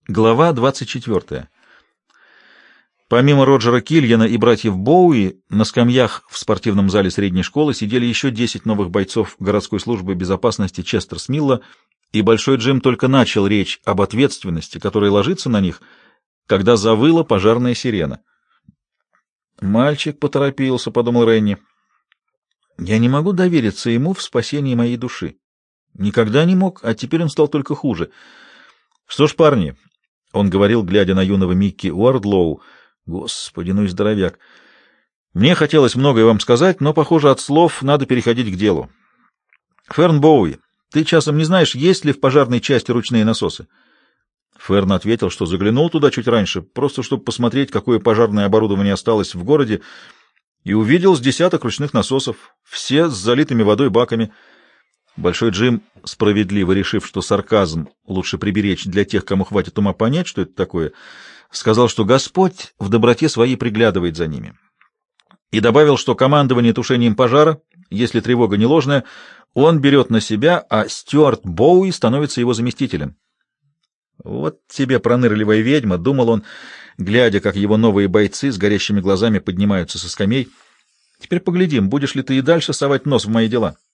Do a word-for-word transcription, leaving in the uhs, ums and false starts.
Глава двадцать четвертая. Помимо Роджера Кильяна и братьев Боуи, на скамьях в спортивном зале средней школы сидели еще десять новых бойцов городской службы безопасности Честер-Смилла, и Большой Джим только начал речь об ответственности, которая ложится на них, когда завыла пожарная сирена. «Мальчик поторопился», — подумал Ренни. «Я не могу довериться ему в спасении моей души. Никогда не мог, а теперь он стал только хуже. Что ж, парни...» — он говорил, глядя на юного Микки Уордлоу. «Господи, ну и здоровяк! Мне хотелось многое вам сказать, но, похоже, от слов надо переходить к делу. Ферн Боуи, ты часом не знаешь, есть ли в пожарной части ручные насосы?» Ферн ответил, что заглянул туда чуть раньше, просто чтобы посмотреть, какое пожарное оборудование осталось в городе, и увидел с десяток ручных насосов, все с залитыми водой баками. Большой Джим, справедливо решив, что сарказм лучше приберечь для тех, кому хватит ума понять, что это такое, сказал, что Господь в доброте своей приглядывает за ними. И добавил, что командование тушением пожара, если тревога не ложная, он берет на себя, а Стюарт Боуи становится его заместителем. «Вот тебе пронырливая ведьма», — думал он, глядя, как его новые бойцы с горящими глазами поднимаются со скамей. «Теперь поглядим, будешь ли ты и дальше совать нос в мои дела».